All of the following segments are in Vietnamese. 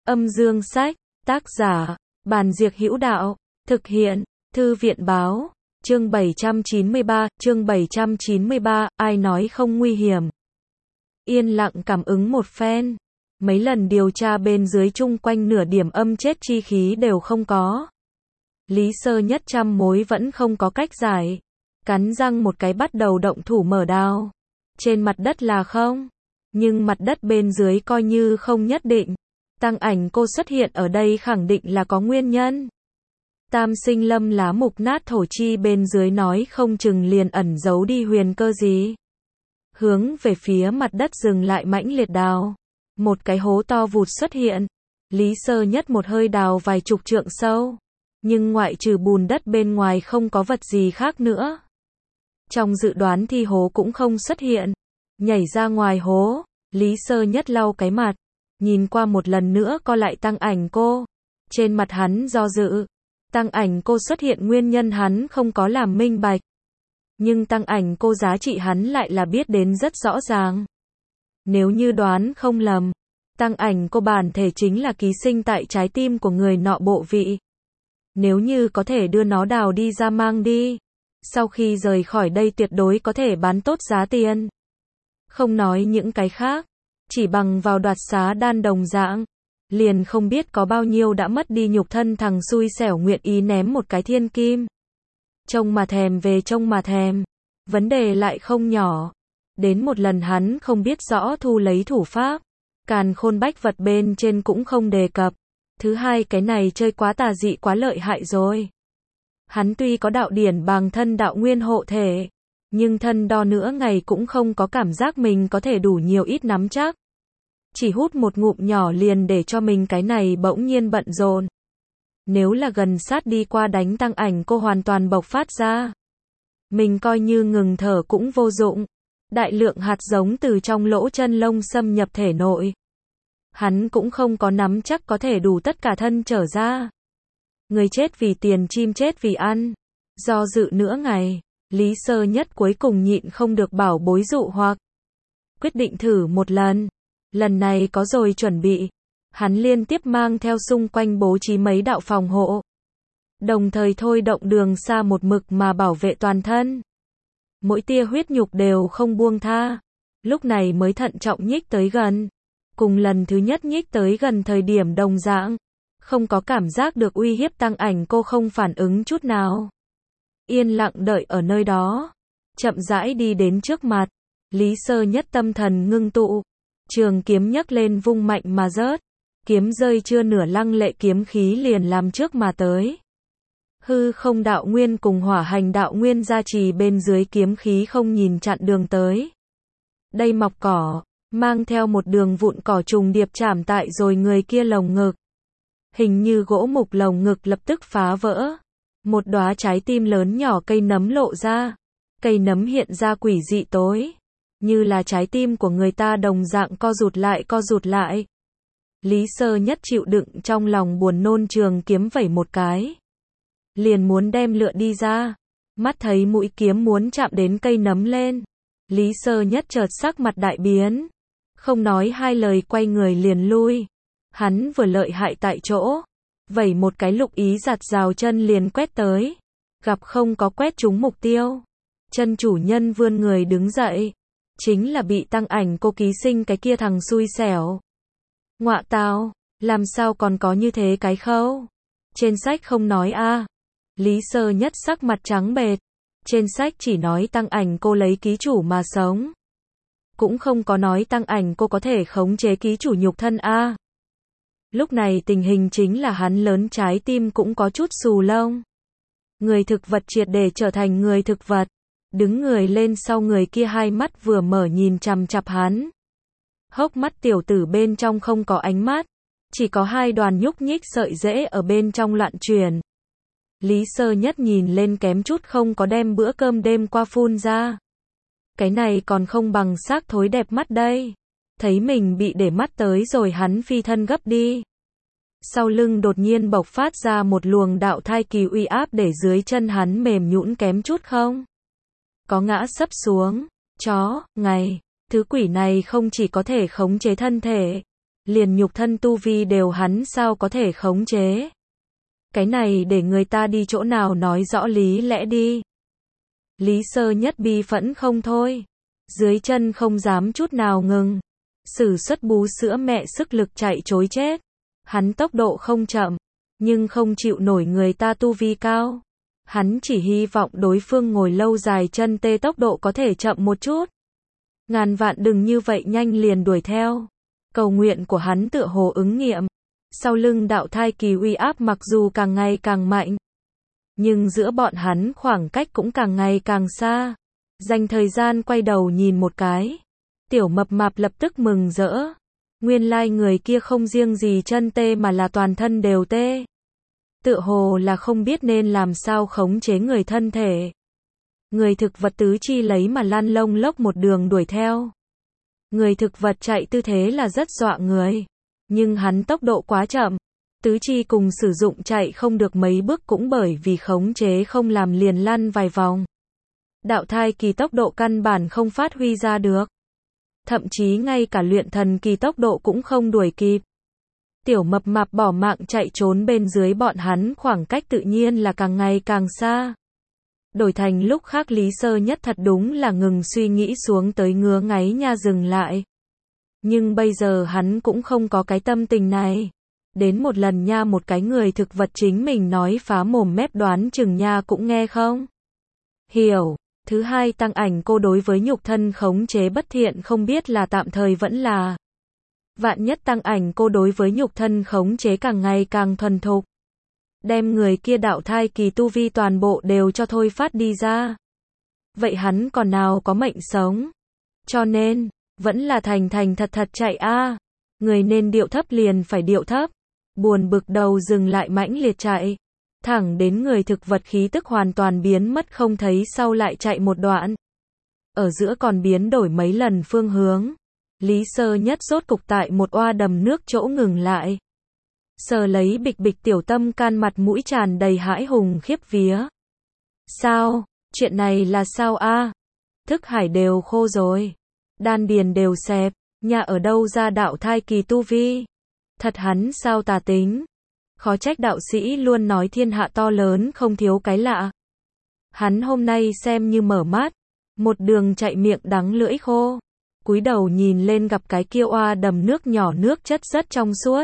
Âm dương sách, tác giả, Bàn Diệc Hữu Đạo, thực hiện, Thư viện báo, chương 793, ai nói không nguy hiểm. Yên lặng cảm ứng một phen, mấy lần điều tra bên dưới chung quanh nửa điểm âm chết chi khí đều không có. Lý Sơ Nhất trăm mối vẫn không có cách giải, cắn răng một cái bắt đầu động thủ mở đao. Trên mặt đất là không, nhưng mặt đất bên dưới coi như không nhất định. Tăng ảnh cô xuất hiện ở đây khẳng định là có nguyên nhân. Tam sinh lâm lá mục nát thổ chi bên dưới nói không chừng liền ẩn giấu đi huyền cơ gì. Hướng về phía mặt đất dừng lại mãnh liệt đào. Một cái hố to vụt xuất hiện. Lý Sơ Nhất một hơi đào vài chục trượng sâu. Nhưng ngoại trừ bùn đất bên ngoài không có vật gì khác nữa. Trong dự đoán thì hố cũng không xuất hiện. Nhảy ra ngoài hố, Lý Sơ Nhất lau cái mặt. Nhìn qua một lần nữa co lại tăng ảnh cô. Trên mặt hắn do dự. Tăng ảnh cô xuất hiện nguyên nhân hắn không có làm minh bạch. Nhưng tăng ảnh cô giá trị hắn lại là biết đến rất rõ ràng. Nếu như đoán không lầm, tăng ảnh cô bản thể chính là ký sinh tại trái tim của người nọ bộ vị. Nếu như có thể đưa nó đào đi ra mang đi, sau khi rời khỏi đây tuyệt đối có thể bán tốt giá tiền. Không nói những cái khác, chỉ bằng vào đoạt xá đan đồng dạng, liền không biết có bao nhiêu đã mất đi nhục thân thằng xui xẻo nguyện ý ném một cái thiên kim. Trông mà thèm về trông mà thèm, vấn đề lại không nhỏ. Đến một lần hắn không biết rõ thu lấy thủ pháp, càn khôn bách vật bên trên cũng không đề cập. Thứ hai cái này chơi quá tà dị quá lợi hại rồi. Hắn tuy có đạo điển bằng thân đạo nguyên hộ thể, nhưng thân đo nữa ngày cũng không có cảm giác mình có thể đủ nhiều ít nắm chắc. Chỉ hút một ngụm nhỏ liền để cho mình cái này bỗng nhiên bận rộn. Nếu là gần sát đi qua đánh tăng ảnh cô hoàn toàn bộc phát ra. Mình coi như ngừng thở cũng vô dụng. Đại lượng hạt giống từ trong lỗ chân lông xâm nhập thể nội. Hắn cũng không có nắm chắc có thể đủ tất cả thân trở ra. Người chết vì tiền chim chết vì ăn. Do dự nửa ngày, Lý Sơ Nhất cuối cùng nhịn không được bảo bối dụ hoặc. Quyết định thử một lần. Lần này có rồi chuẩn bị. Hắn liên tiếp mang theo xung quanh bố trí mấy đạo phòng hộ. Đồng thời thôi động đường xa một mực mà bảo vệ toàn thân. Mỗi tia huyết nhục đều không buông tha. Lúc này mới thận trọng nhích tới gần. Cùng lần thứ nhất nhích tới gần thời điểm đồng dạng. Không có cảm giác được uy hiếp tăng ảnh cô không phản ứng chút nào. Yên lặng đợi ở nơi đó. Chậm rãi đi đến trước mặt. Lý Sơ Nhất tâm thần ngưng tụ. Trường kiếm nhấc lên vung mạnh mà rớt. Kiếm rơi chưa nửa lăng lệ kiếm khí liền làm trước mà tới. Hư không đạo nguyên cùng hỏa hành đạo nguyên gia trì bên dưới kiếm khí không nhìn chặn đường tới. Đây mọc cỏ, mang theo một đường vụn cỏ trùng điệp chạm tại rồi người kia lồng ngực. Hình như gỗ mục lồng ngực lập tức phá vỡ. Một đóa trái tim lớn nhỏ cây nấm lộ ra. Cây nấm hiện ra quỷ dị tối. Như là trái tim của người ta đồng dạng co rụt lại. Lý Sơ Nhất chịu đựng trong lòng buồn nôn trường kiếm vẩy một cái. Liền muốn đem lựa đi ra. Mắt thấy mũi kiếm muốn chạm đến cây nấm lên. Lý Sơ Nhất chợt sắc mặt đại biến. Không nói hai lời quay người liền lui. Hắn vừa lợi hại tại chỗ. Vẩy một cái lục ý giạt rào chân liền quét tới. Gặp không có quét trúng mục tiêu. Chân chủ nhân vươn người đứng dậy. Chính là bị tăng ảnh cô ký sinh cái kia thằng xui xẻo. Ngọa tào, làm sao còn có như thế cái khâu? Trên sách không nói a. Lý Sơ Nhất sắc mặt trắng bệch. Trên sách chỉ nói tăng ảnh cô lấy ký chủ mà sống. Cũng không có nói tăng ảnh cô có thể khống chế ký chủ nhục thân a. Lúc này tình hình chính là hắn lớn trái tim cũng có chút xù lông. Người thực vật triệt để trở thành người thực vật. Đứng người lên sau người kia hai mắt vừa mở nhìn chằm chằm hắn. Hốc mắt tiểu tử bên trong không có ánh mắt. Chỉ có hai đoàn nhúc nhích sợi rễ ở bên trong loạn chuyển. Lý Sơ Nhất nhìn lên kém chút không có đem bữa cơm đêm qua phun ra. Cái này còn không bằng xác thối đẹp mắt đây. Thấy mình bị để mắt tới rồi hắn phi thân gấp đi. Sau lưng đột nhiên bộc phát ra một luồng đạo thai kỳ uy áp để dưới chân hắn mềm nhũn kém chút không. Có ngã sấp xuống. Chó, ngày. Thứ quỷ này không chỉ có thể khống chế thân thể. liền nhục thân tu vi đều hắn sao có thể khống chế. Cái này để người ta đi chỗ nào nói rõ lý lẽ đi. Lý Sơ Nhất bi phẫn không thôi. Dưới chân không dám chút nào ngừng. Sử xuất bú sữa mẹ sức lực chạy trối chết. Hắn tốc độ không chậm, nhưng không chịu nổi người ta tu vi cao. Hắn chỉ hy vọng đối phương ngồi lâu dài chân tê tốc độ có thể chậm một chút. Ngàn vạn đừng như vậy nhanh liền đuổi theo. Cầu nguyện của hắn tựa hồ ứng nghiệm. Sau lưng đạo thai kỳ uy áp mặc dù càng ngày càng mạnh, nhưng giữa bọn hắn khoảng cách cũng càng ngày càng xa. Dành thời gian quay đầu nhìn một cái. Tiểu Mập Mạp lập tức mừng rỡ. Nguyên lai người kia không riêng gì chân tê mà là toàn thân đều tê. Tựa hồ là không biết nên làm sao khống chế người thân thể. Người thực vật tứ chi lấy mà lăn lông lốc một đường đuổi theo. Người thực vật chạy tư thế là rất dọa người. Nhưng hắn tốc độ quá chậm. Tứ chi cùng sử dụng chạy không được mấy bước cũng bởi vì khống chế không làm liền lăn vài vòng. Đạo thai kỳ tốc độ căn bản không phát huy ra được. Thậm chí ngay cả luyện thần kỳ tốc độ cũng không đuổi kịp. Tiểu Mập Mạp bỏ mạng chạy trốn bên dưới bọn hắn khoảng cách tự nhiên là càng ngày càng xa. Đổi thành lúc khác Lý Sơ Nhất thật đúng là ngừng suy nghĩ xuống tới ngứa ngáy nha dừng lại. Nhưng bây giờ hắn cũng không có cái tâm tình này. Đến một lần nha một cái người thực vật chính mình nói phá mồm mép đoán chừng nha cũng nghe không hiểu. Thứ hai tăng ảnh cô đối với nhục thân khống chế bất thiện không biết là tạm thời vẫn là. Vạn nhất tăng ảnh cô đối với nhục thân khống chế càng ngày càng thuần thục. Đem người kia đạo thai kỳ tu vi toàn bộ đều cho thôi phát đi ra. Vậy hắn còn nào có mệnh sống. Cho nên, vẫn là thành thành thật thật chạy a. Người nên điệu thấp liền phải điệu thấp. Buồn bực đầu dừng lại mãnh liệt chạy. Thẳng đến người thực vật khí tức hoàn toàn biến mất không thấy sau lại chạy một đoạn. Ở giữa còn biến đổi mấy lần phương hướng. Lý Sơ Nhất rốt cục tại một oa đầm nước chỗ ngừng lại. Sờ lấy bịch bịch tiểu tâm can mặt mũi tràn đầy hãi hùng khiếp vía. Sao? Chuyện này là sao a? Thức hải đều khô rồi. Đan điền đều xẹp. Nhà ở đâu ra đạo thai kỳ tu vi? Thật hắn sao tà tính? Khó trách đạo sĩ luôn nói thiên hạ to lớn không thiếu cái lạ. Hắn hôm nay xem như mở mắt. Một đường chạy miệng đắng lưỡi khô. Cúi đầu nhìn lên gặp cái kia oa đầm nước nhỏ nước chất rất trong suốt.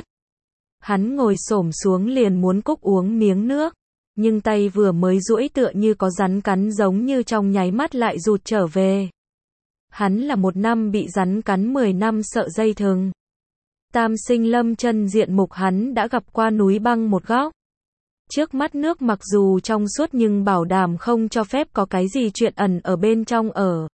Hắn ngồi xổm xuống liền muốn cúc uống miếng nước. Nhưng tay vừa mới duỗi tựa như có rắn cắn giống như trong nháy mắt lại rụt trở về. Hắn là 1 năm bị rắn cắn 10 năm sợ dây thừng. Tam sinh lâm chân diện mục hắn đã gặp qua núi băng một góc. Trước mắt nước mặc dù trong suốt nhưng bảo đảm không cho phép có cái gì chuyện ẩn ở bên trong ở.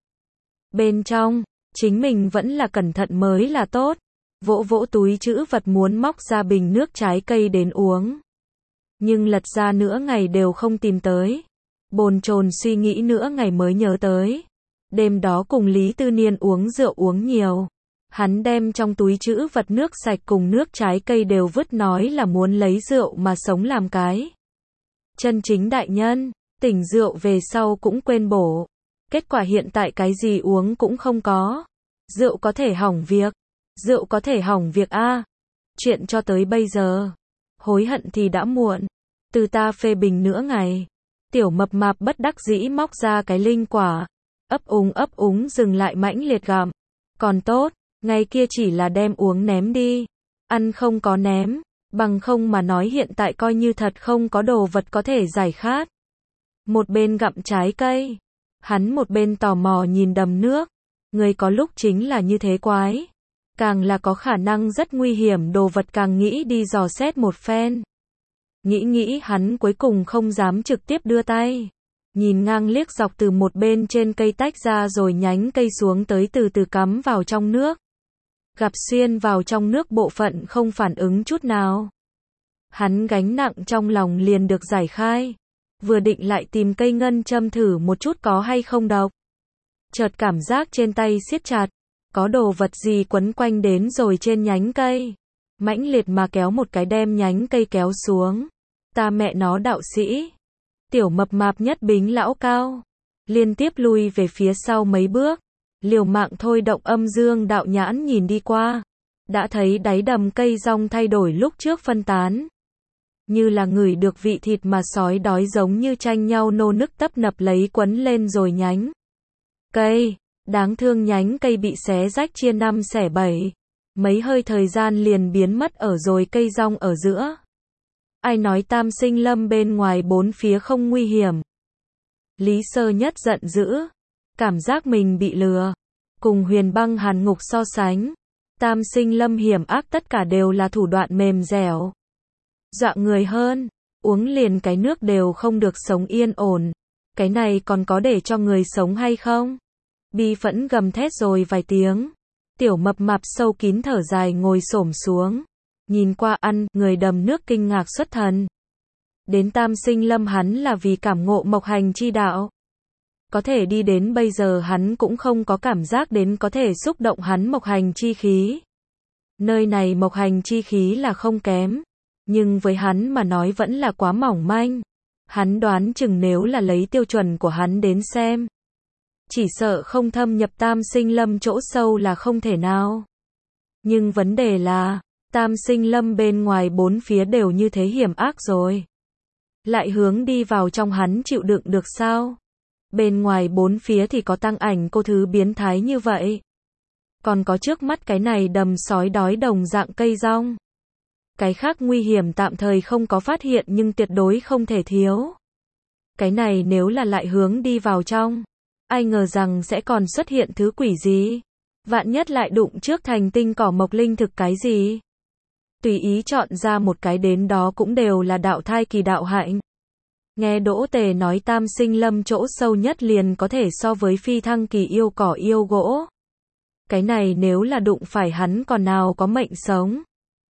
Bên trong, chính mình vẫn là cẩn thận mới là tốt. Vỗ vỗ túi trữ vật muốn móc ra bình nước trái cây đến uống. Nhưng lật ra nửa ngày đều không tìm tới. Bồn chồn suy nghĩ nửa ngày mới nhớ tới. Đêm đó cùng Lý Tư Niên uống rượu uống nhiều. Hắn đem trong túi trữ vật nước sạch cùng nước trái cây đều vứt nói là muốn lấy rượu mà sống làm cái. Chân chính đại nhân, tỉnh rượu về sau cũng quên bổ. Kết quả hiện tại cái gì uống cũng không có. Rượu có thể hỏng việc. Rượu có thể hỏng việc a. Chuyện cho tới bây giờ. Hối hận thì đã muộn. Từ ta phê bình nửa ngày. Tiểu Mập Mạp bất đắc dĩ móc ra cái linh quả. Ấp úng dừng lại mãnh liệt gặm. Còn tốt, ngày kia chỉ là đem uống ném đi. Ăn không có ném. Bằng không mà nói hiện tại coi như thật không có đồ vật có thể giải khát. Một bên gặm trái cây. Hắn một bên tò mò nhìn đầm nước. Người có lúc chính là như thế quái. Càng là có khả năng rất nguy hiểm đồ vật càng nghĩ đi dò xét một phen. Nghĩ hắn cuối cùng không dám trực tiếp đưa tay. Nhìn ngang liếc dọc từ một bên trên cây tách ra rồi nhánh cây xuống tới từ từ cắm vào trong nước. Gặp xuyên vào trong nước bộ phận không phản ứng chút nào. Hắn gánh nặng trong lòng liền được giải khai. Vừa định lại tìm cây ngân châm thử một chút có hay không độc. Chợt cảm giác trên tay siết chặt. Có đồ vật gì quấn quanh đến rồi trên nhánh cây. Mãnh liệt mà kéo một cái đem nhánh cây kéo xuống. Ta mẹ nó đạo sĩ. Tiểu Mập Mạp nhất bính lão cao. Liên tiếp lui về phía sau mấy bước. Liều mạng thôi động âm dương đạo nhãn nhìn đi qua. đã thấy đáy đầm cây rong thay đổi lúc trước phân tán. Như là ngửi được vị thịt mà sói đói giống như tranh nhau nô nức tấp nập lấy quấn lên rồi nhánh cây. Đáng thương nhánh cây bị xé rách chia năm xẻ bảy. Mấy hơi thời gian liền biến mất ở rồi cây rong ở giữa. Ai nói Tam Sinh Lâm bên ngoài bốn phía không nguy hiểm. Lý Sơ Nhất giận dữ. Cảm giác mình bị lừa. Cùng Huyền Băng Hàn Ngục so sánh. Tam Sinh Lâm hiểm ác tất cả đều là thủ đoạn mềm dẻo. Dọa người hơn. Uống liền cái nước đều không được sống yên ổn. Cái này còn có để cho người sống hay không? Bi phẫn gầm thét rồi vài tiếng. Tiểu mập mạp sâu kín thở dài ngồi xổm xuống. Nhìn qua ăn, người đầm nước kinh ngạc xuất thần. Đến Tam Sinh Lâm hắn là vì cảm ngộ mộc hành chi đạo. Có thể đi đến bây giờ hắn cũng không có cảm giác đến có thể xúc động hắn mộc hành chi khí. Nơi này mộc hành chi khí là không kém. Nhưng với hắn mà nói vẫn là quá mỏng manh. Hắn đoán chừng nếu là lấy tiêu chuẩn của hắn đến xem. Chỉ sợ không thâm nhập Tam Sinh Lâm chỗ sâu là không thể nào. Nhưng vấn đề là, Tam Sinh Lâm bên ngoài bốn phía đều như thế hiểm ác rồi. Lại hướng đi vào trong hắn chịu đựng được sao? Bên ngoài bốn phía thì có tăng ảnh cô thứ biến thái như vậy. Còn có trước mắt cái này đầm sói đói đồng dạng cây rong. Cái khác nguy hiểm tạm thời không có phát hiện nhưng tuyệt đối không thể thiếu. Cái này nếu là lại hướng đi vào trong, ai ngờ rằng sẽ còn xuất hiện thứ quỷ gì? Vạn nhất lại đụng trước thành tinh cỏ mộc linh thực cái gì? Tùy ý chọn ra một cái đến đó cũng đều là đạo thai kỳ đạo hạnh. Nghe Đỗ Tề nói Tam Sinh Lâm chỗ sâu nhất liền có thể so với phi thăng kỳ yêu cỏ yêu gỗ. Cái này nếu là đụng phải hắn còn nào có mệnh sống.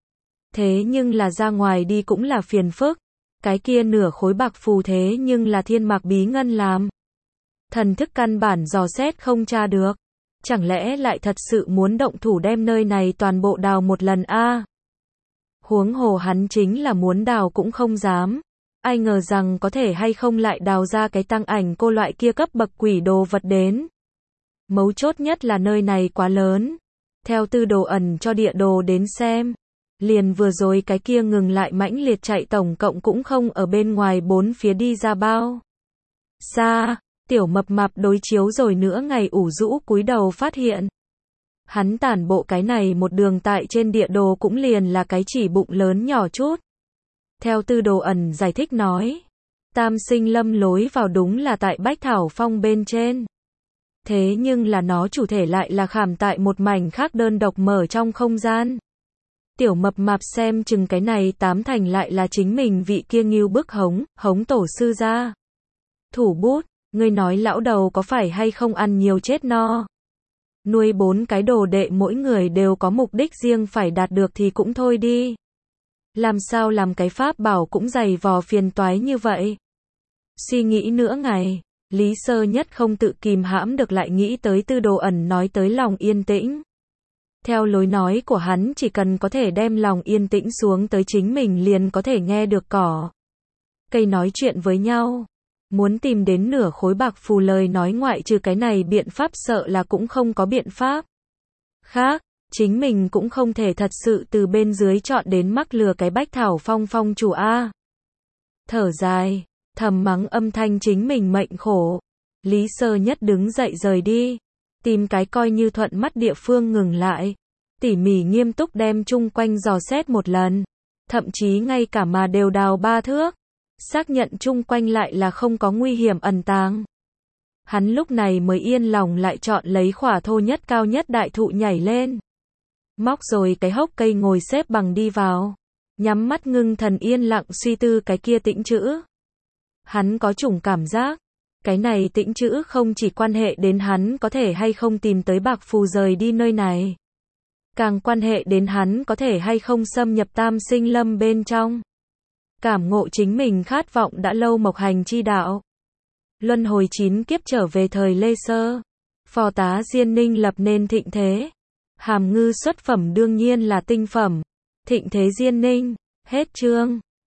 Thế nhưng là ra ngoài đi cũng là phiền phức. Cái kia nửa khối bạc phù thế nhưng là thiên mạc bí ngân làm. Thần thức căn bản dò xét không tra được. Chẳng lẽ lại thật sự muốn động thủ đem nơi này toàn bộ đào một lần a? Huống hồ hắn chính là muốn đào cũng không dám. Ai ngờ rằng có thể hay không lại đào ra cái tăng ảnh cô loại kia cấp bậc quỷ đồ vật đến. Mấu chốt nhất là nơi này quá lớn. Theo Tư Đồ ẩn cho địa đồ đến xem. Liền vừa rồi cái kia ngừng lại mãnh liệt chạy tổng cộng cũng không ở bên ngoài bốn phía đi ra bao. Xa, tiểu mập mạp đối chiếu rồi nữa ngày ủ rũ cúi đầu phát hiện. Hắn tản bộ cái này một đường tại trên địa đồ cũng liền là cái chỉ bụng lớn nhỏ chút. Theo Tư Đồ ẩn giải thích nói. Tam Sinh Lâm lối vào đúng là tại Bách Thảo Phong bên trên. Thế nhưng là nó chủ thể lại là khảm tại một mảnh khác đơn độc mở trong không gian. Tiểu mập mạp xem chừng cái này tám thành lại là chính mình vị kia ngưu bức hống tổ sư ra. Thủ bút, ngươi nói lão đầu có phải hay không ăn nhiều chết no. Nuôi 4 cái đồ đệ mỗi người đều có mục đích riêng phải đạt được thì cũng thôi đi. Làm sao làm cái pháp bảo cũng dày vò phiền toái như vậy. Suy nghĩ nửa ngày, Lý Sơ Nhất không tự kìm hãm được lại nghĩ tới Tư Đồ ẩn nói tới lòng yên tĩnh. Theo lối nói của hắn chỉ cần có thể đem lòng yên tĩnh xuống tới chính mình liền có thể nghe được cỏ cây nói chuyện với nhau. Muốn tìm đến nửa khối bạc phù lời nói ngoại trừ cái này biện pháp sợ là cũng không có biện pháp khác. Chính mình cũng không thể thật sự từ bên dưới chọn đến mắc lừa cái Bách Thảo Phong phong chủ a. Thở dài, thầm mắng âm thanh chính mình mệnh khổ. Lý Sơ Nhất đứng dậy rời đi. Tìm cái coi như thuận mắt địa phương ngừng lại. Tỉ mỉ nghiêm túc đem chung quanh dò xét một lần. Thậm chí ngay cả mà đều đào 3 thước. Xác nhận chung quanh lại là không có nguy hiểm ẩn tàng. Hắn lúc này mới yên lòng lại chọn lấy khỏa thô nhất cao nhất đại thụ nhảy lên. Móc rồi cái hốc cây ngồi xếp bằng đi vào. Nhắm mắt ngưng thần yên lặng suy tư cái kia tĩnh chữ. Hắn có chủng cảm giác. Cái này tĩnh chữ không chỉ quan hệ đến hắn có thể hay không tìm tới bạc phù rời đi nơi này. Càng quan hệ đến hắn có thể hay không xâm nhập Tam Sinh Lâm bên trong. Cảm ngộ chính mình khát vọng đã lâu mộc hành chi đạo. Luân hồi 9 kiếp trở về thời Lê Sơ. Phò tá Diên Ninh lập nên thịnh thế. Hàm ngư xuất phẩm đương nhiên là tinh phẩm. Thịnh thế Diên Ninh. Hết chương.